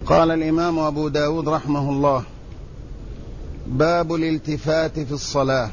قال الإمام أبو داود رحمه الله: باب الالتفات في الصلاة.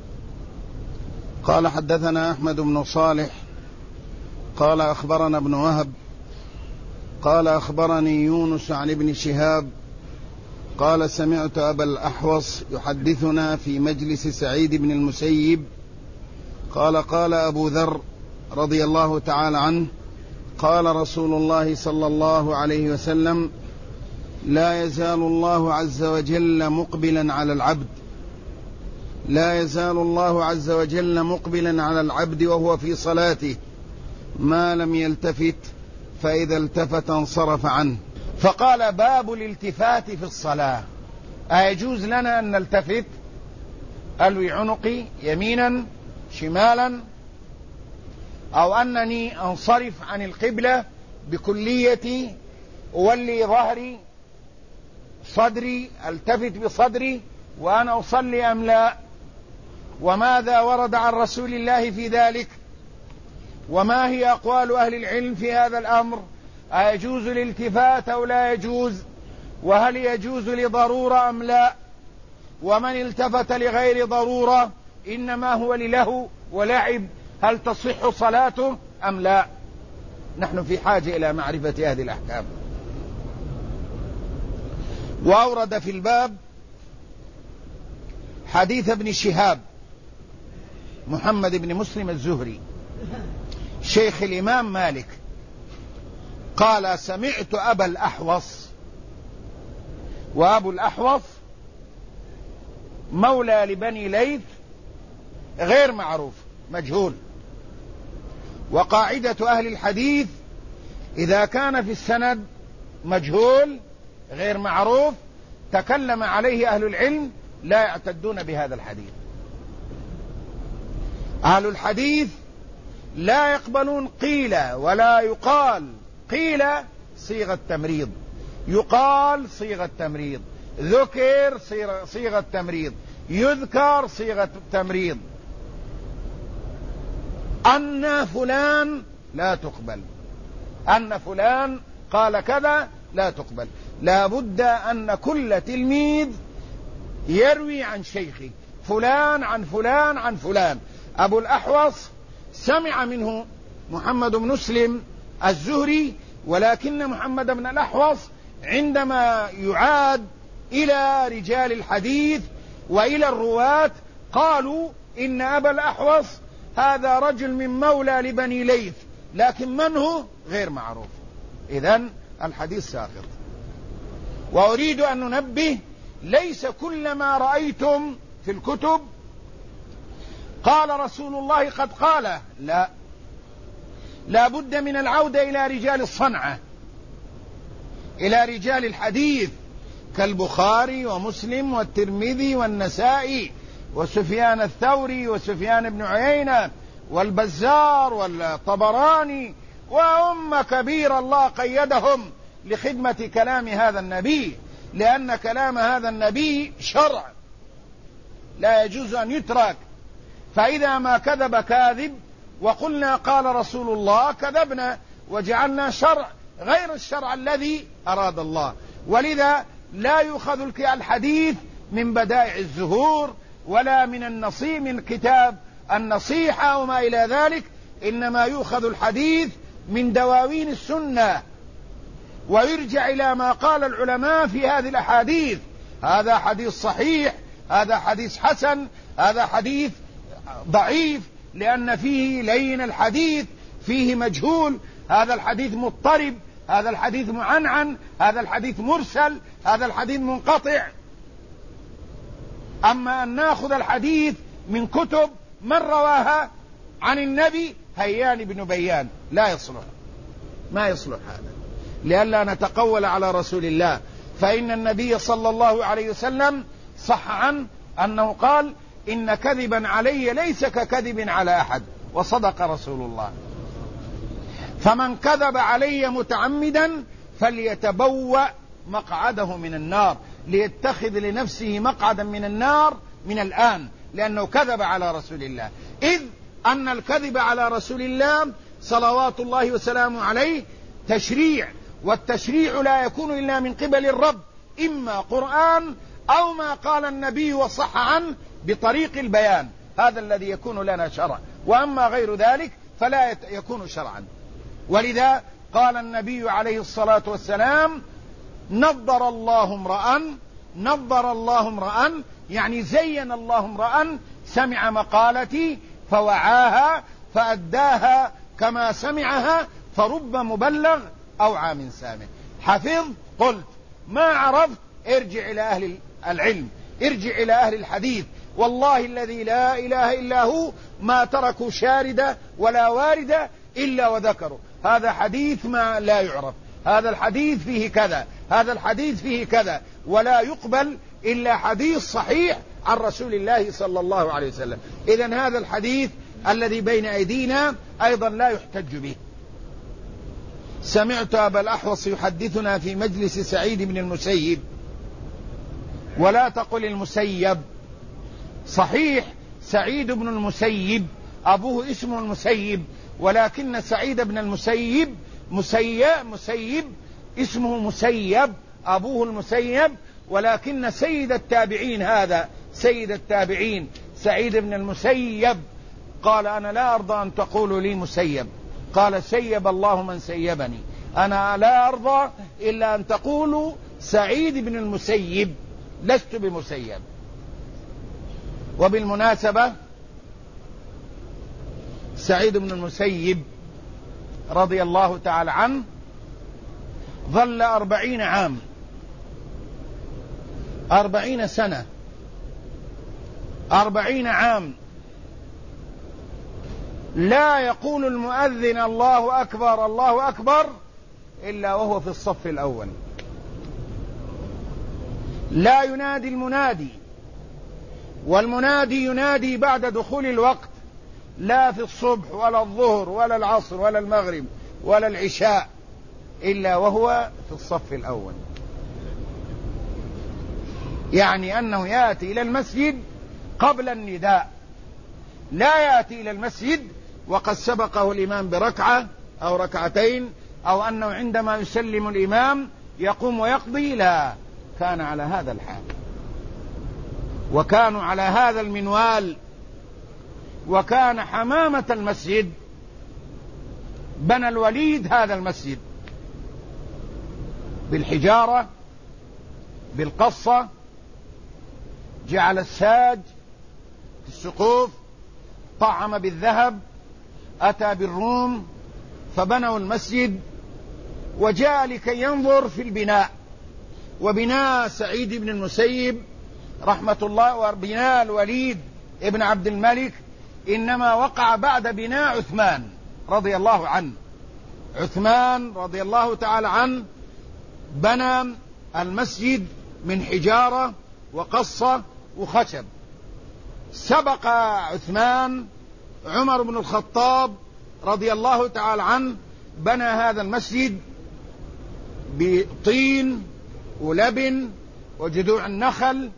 قال: حدثنا أحمد بن صالح قال أخبرنا ابن وهب قال أخبرني يونس عن ابن شهاب قال: سمعت أبا الأحوص يحدثنا في مجلس سعيد بن المسيب قال: قال أبو ذر رضي الله تعالى عنه: قال رسول الله صلى الله عليه وسلم: لا يزال الله عز وجل مقبلا على العبد، لا يزال الله عز وجل مقبلا على العبد وهو في صلاته ما لم يلتفت، فإذا التفت انصرف عنه. فقال: باب الالتفات في الصلاة. أيجوز لنا أن نلتفت ألوي عنقي يمينا شمالا، أو أنني أنصرف عن القبلة بكليتي، أولي ظهري صدري، التفت بصدري وأنا أصلي أم لا؟ وماذا ورد عن رسول الله في ذلك؟ وما هي أقوال أهل العلم في هذا الأمر؟ أيجوز الالتفات أو لا يجوز؟ وهل يجوز لضرورة أم لا؟ ومن التفت لغير ضرورة إنما هو للهو ولعب، هل تصح صلاته أم لا؟ نحن في حاجة إلى معرفة هذه الأحكام. وأورد في الباب حديث ابن شهاب محمد بن مسلم الزهري شيخ الإمام مالك قال: سمعت أبا الأحوص. وأبو الأحوص مولى لبني ليث غير معروف، مجهول. وقاعدة أهل الحديث إذا كان في السند مجهول غير معروف تكلم عليه أهل العلم لا يعتدون بهذا الحديث. أهل الحديث لا يقبلون قيل ولا يقال. قيل صيغة تمريض، يقال صيغة تمريض، ذكر صيغة تمريض، يذكر صيغة تمريض. أن فلان لا تقبل، أن فلان قال كذا لا تقبل. لا بد أن كل تلميذ يروي عن شيخه، فلان عن فلان عن فلان. أبو الأحوص سمع منه محمد بن مسلم الزهري، ولكن محمد بن الأحوص عندما يعاد إلى رجال الحديث وإلى الرواة قالوا إن أبا الأحوص هذا رجل من مولى لبني ليث، لكن من هو غير معروف. إذن الحديث ساقط. وأريد أن ننبه: ليس كل ما رأيتم في الكتب قال رسول الله قد قال، لا بد من العودة إلى رجال الصنعة، إلى رجال الحديث كالبخاري ومسلم والترمذي والنسائي وسفيان الثوري وسفيان بن عيينة والبزار والطبراني، وأمة كبيرة الله قيدهم لخدمة كلام هذا النبي، لأن كلام هذا النبي شرع لا يجوز أن يترك. فإذا ما كذب كاذب وقلنا قال رسول الله كذبنا وجعلنا شرع غير الشرع الذي أراد الله. ولذا لا يؤخذ الحديث من بدائع الزهور ولا من كتاب النصيحة وما إلى ذلك، إنما يؤخذ الحديث من دواوين السنة ويرجع إلى ما قال العلماء في هذه الأحاديث. هذا حديث صحيح، هذا حديث حسن، هذا حديث ضعيف لأن فيه لين الحديث، فيه مجهول، هذا الحديث مضطرب، هذا الحديث معنعن، هذا الحديث مرسل، هذا الحديث منقطع. أما أن نأخذ الحديث من كتب من رواها عن النبي هيان بن بيان لا يصلح، ما يصلح هذا، لئلا نتقول على رسول الله. فإن النبي صلى الله عليه وسلم صح عنه أنه قال: إن كذبا علي ليس ككذب على أحد، وصدق رسول الله. فمن كذب علي متعمدا فليتبوأ مقعده من النار، ليتخذ لنفسه مقعدا من النار من الآن، لأنه كذب على رسول الله. إذ أن الكذب على رسول الله صلوات الله وسلامه عليه تشريع، والتشريع لا يكون إلا من قبل الرب، إما قرآن أو ما قال النبي وصح عنه بطريق البيان، هذا الذي يكون لنا شرع، وأما غير ذلك فلا يكون شرعا. ولذا قال النبي عليه الصلاة والسلام: نضر الله امرأ، يعني زين الله امرأ سمع مقالتي فوعاها فأداها كما سمعها، فرب مبلغ أو عام سامع. حفظ قلت، ما عرفت ارجع إلى أهل العلم، ارجع إلى أهل الحديث، والله الذي لا إله إلا هو ما تركوا شاردة ولا واردة إلا وذكروا هذا حديث ما لا يعرف، هذا الحديث فيه كذا، هذا الحديث فيه كذا، ولا يقبل إلا حديث صحيح عن رسول الله صلى الله عليه وسلم. إذن هذا الحديث الذي بين أيدينا أيضا لا يحتج به. سمعت أبا الأحوص يحدثنا في مجلس سعيد بن المسيب، ولا تقل المسيب، صحيح سعيد بن المسيب أبوه اسمه المسيب، ولكن سعيد بن المسيب مسيب اسمه مسيب، أبوه المسيب، ولكن سيد التابعين، هذا سيد التابعين سعيد بن المسيب قال: أنا لا أرضى أن تقولوا لي مسيب، قال: سيب الله من سيبني، أنا لا أرضى إلا أن تقولوا سعيد بن المسيب، لست بمسيب. وبالمناسبة سعيد بن المسيب رضي الله تعالى عنه ظل 40 عام، 40 سنة، 40 عام لا يقول المؤذن الله أكبر الله أكبر إلا وهو في الصف الأول، لا ينادي المنادي، والمنادي ينادي بعد دخول الوقت، لا في الصبح ولا الظهر ولا العصر ولا المغرب ولا العشاء، إلا وهو في الصف الأول، يعني أنه يأتي إلى المسجد قبل النداء، لا يأتي إلى المسجد وقد سبقه الإمام بركعة أو ركعتين، أو أنه عندما يسلم الإمام يقوم ويقضي، لا، كان على هذا الحال، وكانوا على هذا المنوال. وكان حمامة المسجد بنى الوليد هذا المسجد بالحجارة بالقصة، جعل الساج في السقوف، طعم بالذهب، أتى بالروم، فبنوا المسجد، وجاء لكي ينظر في البناء. وبناء سعيد بن المسيب رحمة الله وبناء الوليد ابن عبد الملك إنما وقع بعد بناء عثمان رضي الله عنه. عثمان رضي الله تعالى عنه بنى المسجد من حجارة وقصة وخشب. سبق عثمان عمر بن الخطاب رضي الله تعالى عنه، بنى هذا المسجد بطين ولبن وجذوع النخل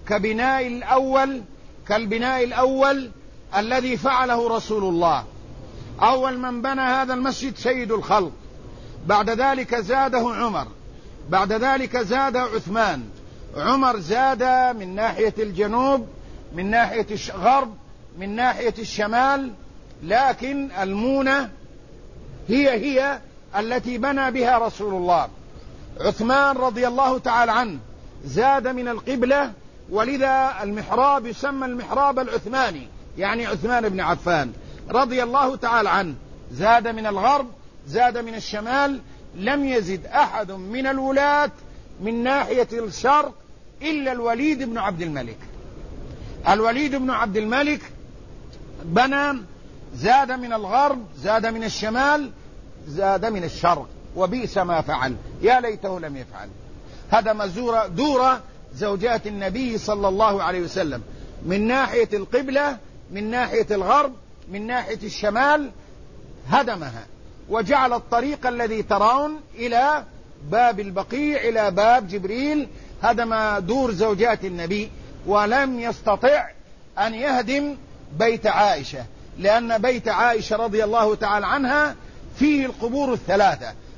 كالبناء الأول الذي فعله رسول الله. أول من بنى هذا المسجد سيد الخلق، بعد ذلك زاده عمر، بعد ذلك زاد عثمان. عمر زاد من ناحية الجنوب، من ناحية الغرب، من ناحية الشمال، لكن المونة هي التي بنى بها رسول الله. عثمان رضي الله تعالى عنه زاد من القبلة، ولذا المحراب يسمى المحراب العثماني، يعني عثمان بن عفان رضي الله تعالى عنه. زاد من الغرب، زاد من الشمال، لم يزد أحد من الولاة من ناحية الشرق إلا الوليد بن عبد الملك. الوليد بن عبد الملك بنى، زاد من الغرب، زاد من الشمال، زاد من الشرق، وبئس ما فعل، يا ليته لم يفعل. هدم دور زوجات النبي صلى الله عليه وسلم من ناحية القبلة، من ناحية الغرب، من ناحية الشمال، هدمها، وجعل الطريق الذي ترون إلى باب البقيع إلى باب جبريل، هدم دور زوجات النبي، ولم يستطع أن يهدم بيت عائشة، لأن بيت عائشة رضي الله تعالى عنها فيه القبور الثلاثة،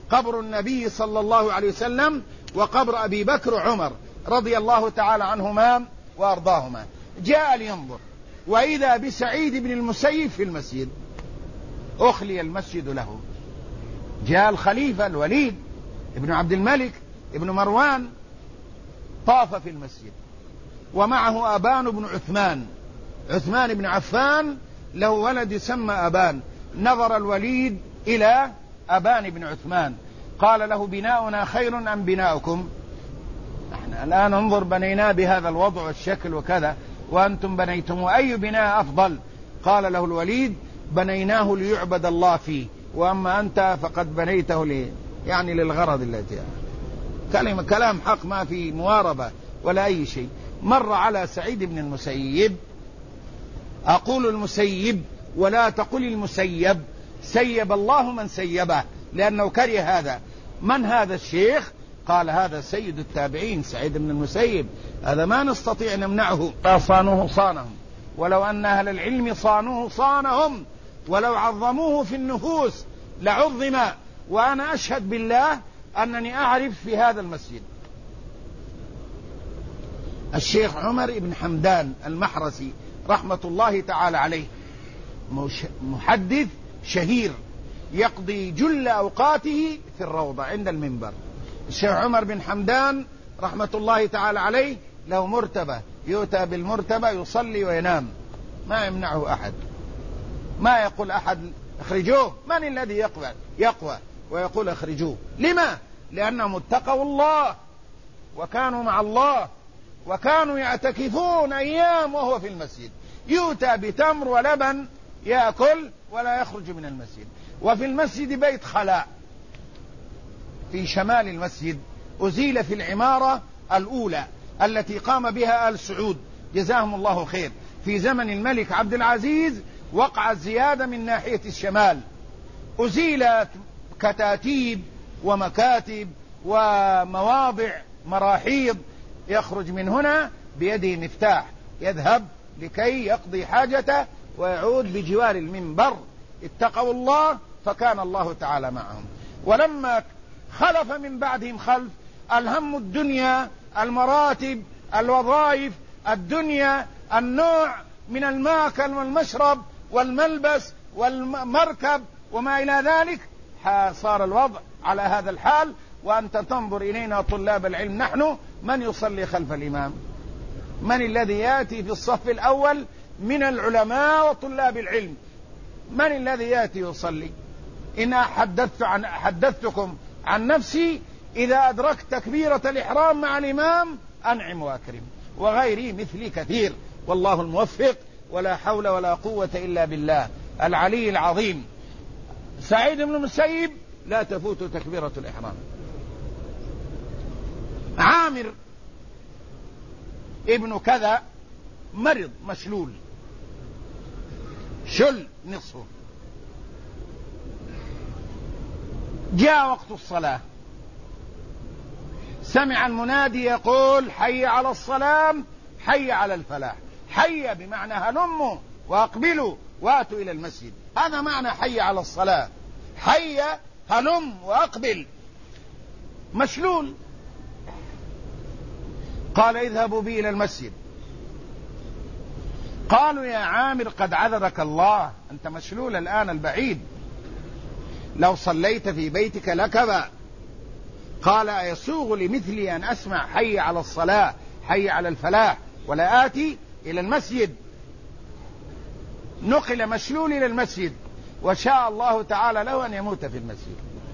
قبر النبي صلى الله عليه وسلم وقبر أبي بكر وعمر رضي الله تعالى عنهما وأرضاهما. جاء لينظر، وإذا بسعيد بن المسيب في المسجد، أخلي المسجد له. جاء الخليفة الوليد ابن عبد الملك ابن مروان، طاف في المسجد، ومعه أبان بن عثمان بن عفان، له ولد يسمى أبان. نظر الوليد إلى أبان بن عثمان قال له: بناؤنا خير أم بناؤكم؟ نحن الآن انظر، بنيناه بهذا الوضع والشكل وكذا، وأنتم بنيتم، أي بناء أفضل؟ قال له الوليد: بنيناه ليعبد الله فيه، وأما أنت فقد بنيته يعني للغرض التي كلام حق، ما في مواربة ولا أي شيء. مر على سعيد بن المسيب، أقول المسيب ولا تقل المسيب، سيب الله من سيبه، لأنه كره هذا. من هذا الشيخ؟ قال: هذا سيد التابعين سعيد بن المسيب، هذا ما نستطيع نمنعه. صانوه صانهم، ولو أن أهل العلم صانوه صانهم، ولو عظموه في النفوس لعظم. وأنا أشهد بالله أنني أعرف في هذا المسجد الشيخ عمر بن حمدان المحرسي رحمة الله تعالى عليه، محدث شهير يقضي جل أوقاته في الروضة عند المنبر. الشيخ عمر بن حمدان رحمة الله تعالى عليه له مرتبة، يؤتى بالمرتبة يصلي وينام، ما يمنعه أحد، ما يقول أحد اخرجوه. من الذي يقوى ويقول اخرجوه؟ لما؟ لأنهم اتقوا الله وكانوا مع الله، وكانوا يعتكفون أيام وهو في المسجد، يؤتى بتمر ولبن يأكل ولا يخرج من المسجد. وفي المسجد بيت خلاء في شمال المسجد، أزيل في العمارة الأولى التي قام بها آل سعود جزاهم الله خير في زمن الملك عبد العزيز. وقع الزيادة من ناحية الشمال، أزيلت كتاتيب ومكاتب ومواضع مراحيض، يخرج من هنا بيده مفتاح يذهب لكي يقضي حاجته ويعود بجوار المنبر. اتقوا الله فكان الله تعالى معهم. ولما خلف من بعدهم خلف، الهم الدنيا، المراتب، الوظائف، الدنيا، النوع من الماكل والمشرب والملبس والمركب وما إلى ذلك، صار الوضع على هذا الحال. وأنت تنظر إلينا طلاب العلم، نحن من يصلي خلف الإمام؟ من الذي يأتي في الصف الأول من العلماء وطلاب العلم؟ من الذي يأتي يصلي؟ إن حدثتكم عن نفسي، إذا أدركت تكبيرة الإحرام مع الإمام أنعم وأكرم، وغيري مثلي كثير، والله الموفق، ولا حول ولا قوة إلا بالله العلي العظيم. سعيد بن المسيب لا تفوت تكبيرة الإحرام. عامر ابن كذا مرض مشلول، شل نصفه. جاء وقت الصلاة، سمع المنادي يقول: حي على الصلاة، حي على الفلاح. حي بمعنى هلموا وأقبلوا واتوا إلى المسجد، هذا معنى حي على الصلاة. حي هلم وأقبل. مشلول. قال: اذهبوا بي إلى المسجد. قالوا: يا عامر قد عذرك الله، أنت مشلول الآن البعيد، لو صليت في بيتك لكبا. قال: أيسوغ لمثلي أن أسمع حي على الصلاة حي على الفلاح ولا آتي إلى المسجد؟ نقل مشلول إلى المسجد، وشاء الله تعالى له أن يموت في المسجد.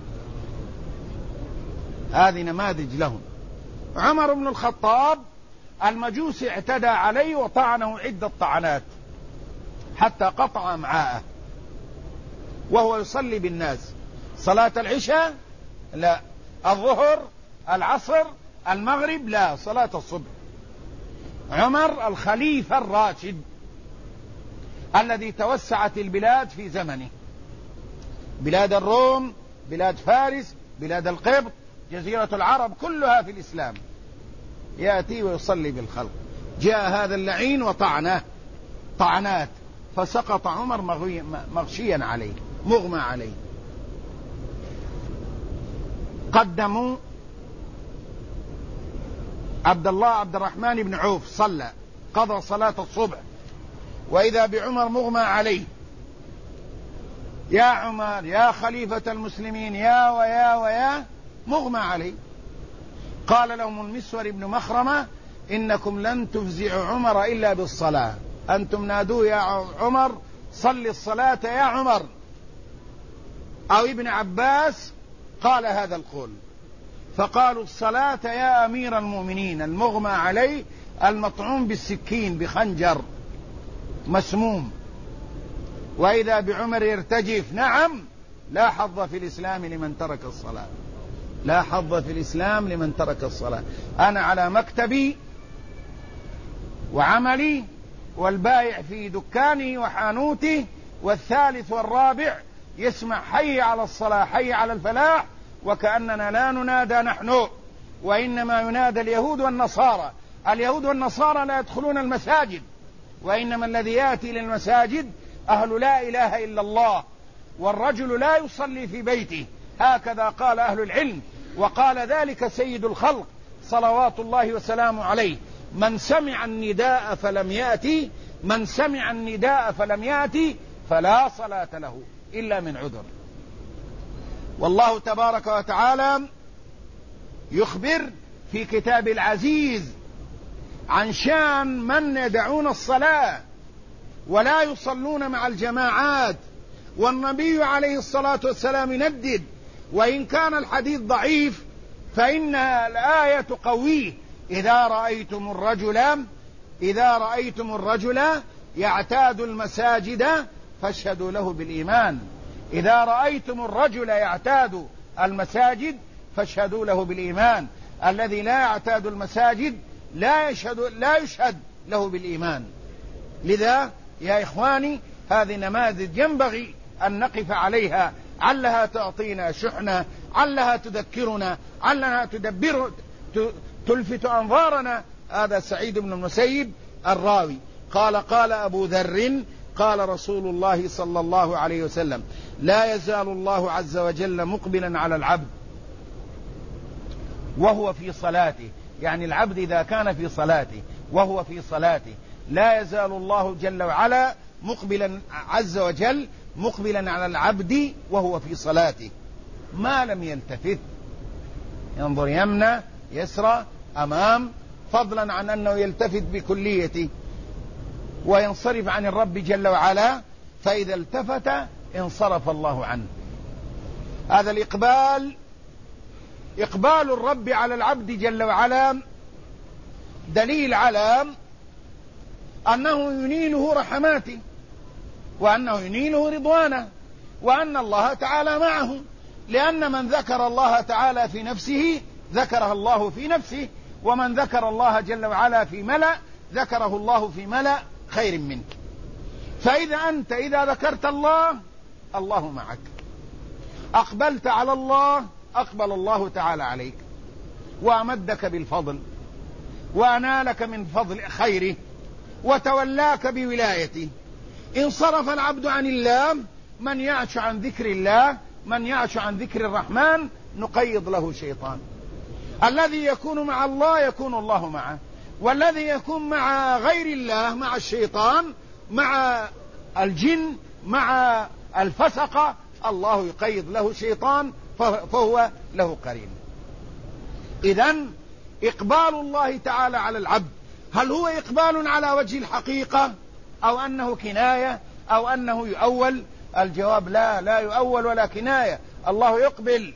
هذه نماذج لهم. عمر بن الخطاب المجوس اعتدى عليه وطعنه عدة طعنات حتى قطع أمعاءه وهو يصلي بالناس. صلاة العشاء لا، الظهر، العصر، المغرب لا، صلاة الصبح. عمر الخليفة الراشد الذي توسعت البلاد في زمنه، بلاد الروم، بلاد فارس، بلاد القبط، جزيرة العرب كلها في الإسلام، يأتي ويصلي بالخلق. جاء هذا اللعين وطعنه طعنات، فسقط عمر مغشيا عليه، مغمى عليه. قدموا عبد الرحمن بن عوف، صلى قضى صلاة الصبح، وإذا بعمر مغمى عليه. يا عمر يا خليفة المسلمين يا ويا مغمى عليه. قال لهم المسور بن مخرمة: إنكم لن تفزعوا عمر إلا بالصلاة، أنتم نادوه يا عمر صل الصلاة يا عمر. أو ابن عباس قال هذا القول، فقالوا: الصلاة يا أمير المؤمنين، المغمى عليه المطعوم بالسكين بخنجر مسموم، وإذا بعمر يرتجف. نعم، لا حظ في الإسلام لمن ترك الصلاة، لا حظ في الإسلام لمن ترك الصلاة. أنا على مكتبي وعملي، والبائع في دكاني وحانوتي، والثالث والرابع يسمع حي على الصلاة حي على الفلاح، وكأننا لا ننادى نحن، وإنما ينادى اليهود والنصارى. اليهود والنصارى لا يدخلون المساجد، وإنما الذي يأتي للمساجد أهل لا إله إلا الله، والرجل لا يصلي في بيته، هكذا قال أهل العلم، وقال ذلك سيد الخلق صلوات الله وسلامه عليه: من سمع النداء فلم يأتي، من سمع النداء فلم يأتي فلا صلاة له إلا من عذر. والله تبارك وتعالى يخبر في كتاب العزيز عن شان من يدعون الصلاة ولا يصلون مع الجماعات، والنبي عليه الصلاة والسلام يندد، وإن كان الحديث ضعيف فإن الآية قوية: إذا رأيتم الرجل يعتاد المساجد فاشهدوا له بالإيمان. إذا رأيتم الرجل يعتاد المساجد فاشهدوا له بالإيمان. الذي لا يعتاد المساجد لا يشهد له بالإيمان. لذا يا إخواني، هذه نماذج ينبغي أن نقف عليها، علها تعطينا شحنة، علها تذكرنا، علها تلفت أنظارنا. هذا سعيد بن المسيب الراوي قال أبو ذر: قال رسول الله صلى الله عليه وسلم: لا يزال الله عز وجل مقبلا على العبد وهو في صلاته، يعني العبد إذا كان في صلاته وهو في صلاته، لا يزال الله جل وعلا مقبلا عز وجل مقبلا على العبد وهو في صلاته، ما لم يلتفت، ينظر يمنى يسرى أمام، فضلا عن أنه يلتفت بكليته وينصرف عن الرب جل وعلا، فإذا التفت انصرف الله عنه. هذا إقبال الرب على العبد جل وعلا دليل على أنه ينيله رحماته، وأنه ينيله رضوانه، وأن الله تعالى معه، لأن من ذكر الله تعالى في نفسه ذكره الله في نفسه، ومن ذكر الله جل وعلا في ملأ ذكره الله في ملأ خير منك. فإذا أنت إذا ذكرت الله، الله معك، أقبلت على الله، أقبل الله تعالى عليك وأمدك بالفضل وأنالك من فضل خيره وتولاك بولايته. إن صرف العبد عن الله، من يعش عن ذكر الله، من يعش عن ذكر الرحمن نقيض له شيطان. الذي يكون مع الله يكون الله معه، والذي يكون مع غير الله، مع الشيطان، مع الجن، مع الفسقة، الله يقيض له شيطان فهو له قرين. إذن إقبال الله تعالى على العبد، هل هو إقبال على وجه الحقيقة أو أنه كناية أو أنه يؤول؟ الجواب لا يؤول ولا كناية، الله يقبل،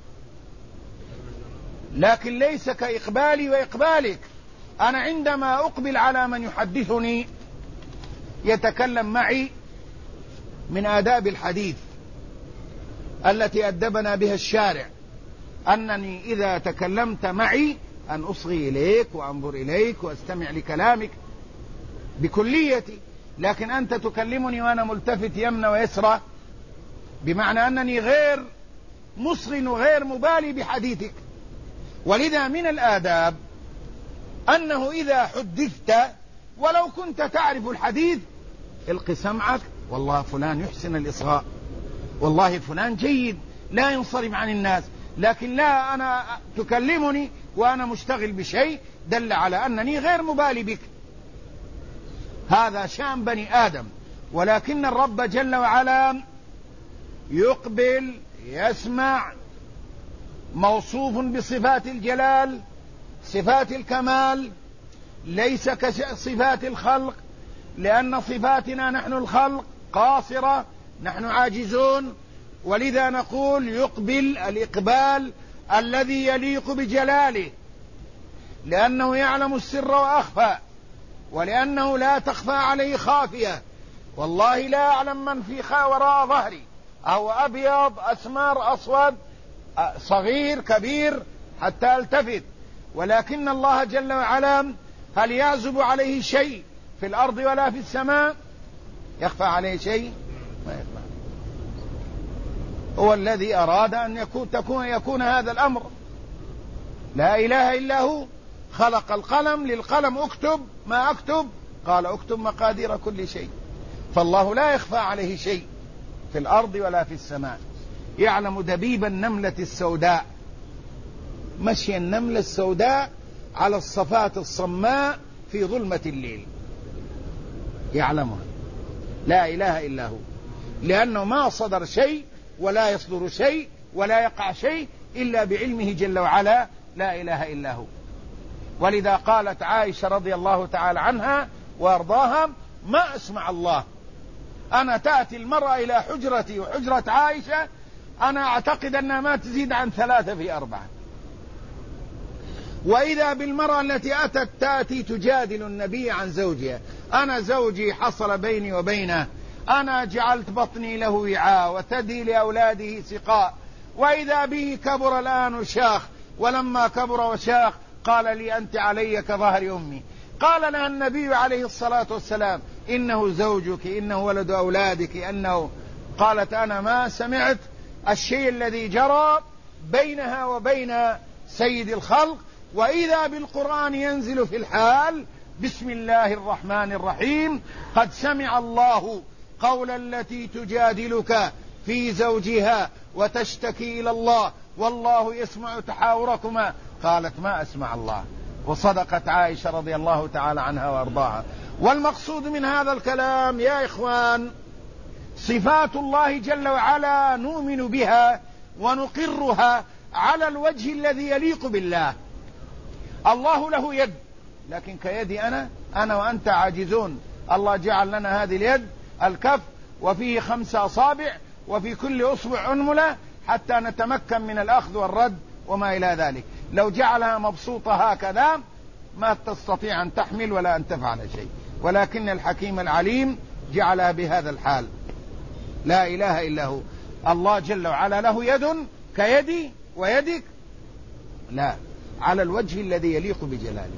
لكن ليس كإقبالي وإقبالك. أنا عندما أقبل على من يحدثني يتكلم معي من آداب الحديث التي أدبنا بها الشارع، أنني إذا تكلمت معي أن أصغي إليك وأنظر إليك وأستمع لكلامك بكليتي، لكن أنت تكلمني وأنا ملتفت يمنى ويسرى، بمعنى أنني غير مصغ وغير مبالي بحديثك. ولذا من الآداب أنه إذا حدثت ولو كنت تعرف الحديث الق سمعك، والله فلان يحسن الإصغاء، والله فلان جيد لا ينصرف عن الناس، لكن لا، أنا تكلمني وأنا مشتغل بشيء دل على أنني غير مبالي بك. هذا شأن بني آدم. ولكن الرب جل وعلا يقبل، يسمع، موصوف بصفات الجلال، صفات الكمال، ليس كصفات الخلق، لأن صفاتنا نحن الخلق قاصرة، نحن عاجزون. ولذا نقول يقبل الإقبال الذي يليق بجلاله، لأنه يعلم السر وأخفى، ولأنه لا تخفى عليه خافية. والله لا أعلم من في وراء ظهري، أو أبيض أسمر أسود صغير كبير حتى التفت. ولكن الله جل وعلا هل يعزب عليه شيء في الأرض ولا في السماء؟ يخفى عليه شيء؟ ما يخفى. هو الذي أراد أن يكون هذا الأمر. لا إله إلا هو. خلق القلم، للقلم اكتب، ما اكتب؟ قال اكتب مقادير كل شيء. فالله لا يخفى عليه شيء في الأرض ولا في السماء. يعلم دبيب النملة السوداء، مشي النملة السوداء على الصفات الصماء في ظلمة الليل، يعلمها. لا إله إلا هو، لأنه ما صدر شيء ولا يصدر شيء ولا يقع شيء إلا بعلمه جل وعلا. لا إله إلا هو. ولذا قالت عائشة رضي الله تعالى عنها وارضاها: ما أسمع الله. أنا تأتي المرأة إلى حجرتي وحجرة عائشة، أنا أعتقد أنها ما تزيد عن 3 في 4. وإذا بالمرأة التي تأتي تجادل النبي عن زوجها: أنا زوجي حصل بيني وبينه، أنا جعلت بطني له وعاء وثدي لأولاده سقاء، وإذا به كبر الآن وشاخ، ولما كبر وشاخ قال لي: أنت علي كظهر أمي. قال لها النبي عليه الصلاة والسلام: إنه زوجك، إنه ولد أولادك، إنه. قالت: أنا ما سمعت الشيء الذي جرى بينها وبين سيد الخلق. وإذا بالقرآن ينزل في الحال: بسم الله الرحمن الرحيم، قد سمع الله قول التي تجادلك في زوجها وتشتكي إلى الله والله يسمع تحاوركما. قالت: ما أسمع الله. وصدقت عائشة رضي الله تعالى عنها وأرضاها. والمقصود من هذا الكلام يا إخوان، صفات الله جل وعلا نؤمن بها ونقرها على الوجه الذي يليق بالله. الله له يد، لكن كيدي أنا وأنت عاجزون. الله جعل لنا هذه اليد الكف، وفيه 5 أصابع، وفي كل أصبع أنملة، حتى نتمكن من الأخذ والرد وما إلى ذلك. لو جعلها مبسوطة هكذا ما تستطيع أن تحمل ولا أن تفعل شيء، ولكن الحكيم العليم جعلها بهذا الحال. لا إله إلا هو. الله جل وعلا له يد كيدي ويدك؟ لا، على الوجه الذي يليق بجلاله.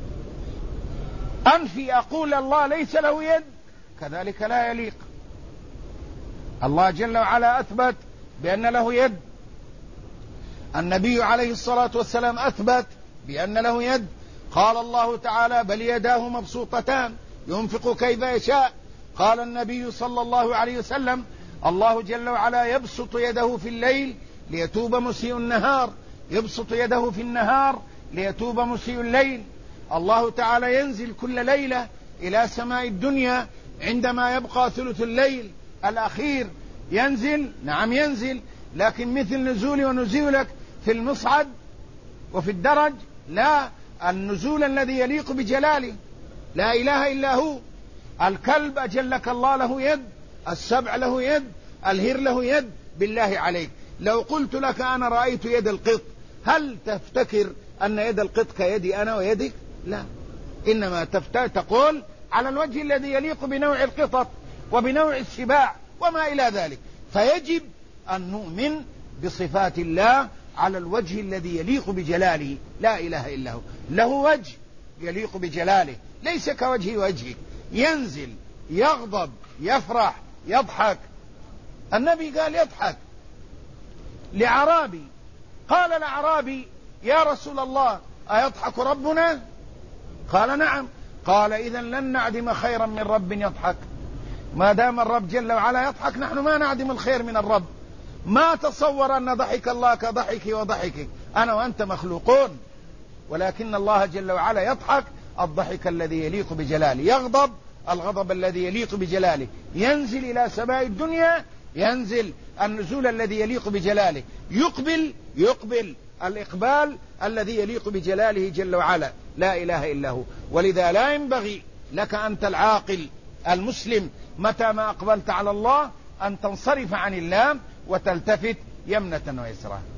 أنفي أقول الله ليس له يد، كذلك لا يليق. الله جل وعلا أثبت بأن له يد، النبي عليه الصلاة والسلام أثبت بأن له يد. قال الله تعالى: بل يداه مبسوطتان ينفق كيف يشاء. قال النبي صلى الله عليه وسلم: الله جل وعلا يبسط يده في الليل ليتوب مسيء النهار، يبسط يده في النهار ليتوب مسيء الليل. الله تعالى ينزل كل ليلة إلى سماء الدنيا عندما يبقى ثلث الليل الأخير، ينزل، نعم ينزل، لكن مثل نزولي ونزولك في المصعد وفي الدرج، لا، النزول الذي يليق بجلاله. لا إله إلا هو. الكلب أجلك الله له يد، السبع له يد، الهر له يد. بالله عليك، لو قلت لك أنا رأيت يد القط، هل تفتكر أن يد القط كيدي أنا ويدك؟ لا، إنما تقول على الوجه الذي يليق بنوع القطط وبنوع السباع وما إلى ذلك. فيجب أن نؤمن بصفات الله على الوجه الذي يليق بجلاله. لا إله إلا هو. له وجه يليق بجلاله، ليس كوجه وجهك، ينزل، يغضب، يفرح، يضحك. النبي قال يضحك لأعرابي، قال الأعرابي: يا رسول الله، أيضحك ربنا؟ قال: نعم. قال: إذن لن نعدم خيرا من رب يضحك. ما دام الرب جل وعلا يضحك، نحن ما نعدم الخير من الرب. ما تصور أن ضحك الله كضحكي وضحكك، أنا وأنت مخلوقون، ولكن الله جل وعلا يضحك الضحك الذي يليق بجلاله، يغضب الغضب الذي يليق بجلاله، ينزل إلى سماء الدنيا ينزل النزول الذي يليق بجلاله، يقبل الإقبال الذي يليق بجلاله جل وعلا، لا إله إلا هو. ولذا لا ينبغي لك أنت العاقل المسلم متى ما أقبلت على الله أن تنصرف عن الله وتلتفت يمنة ويسرى.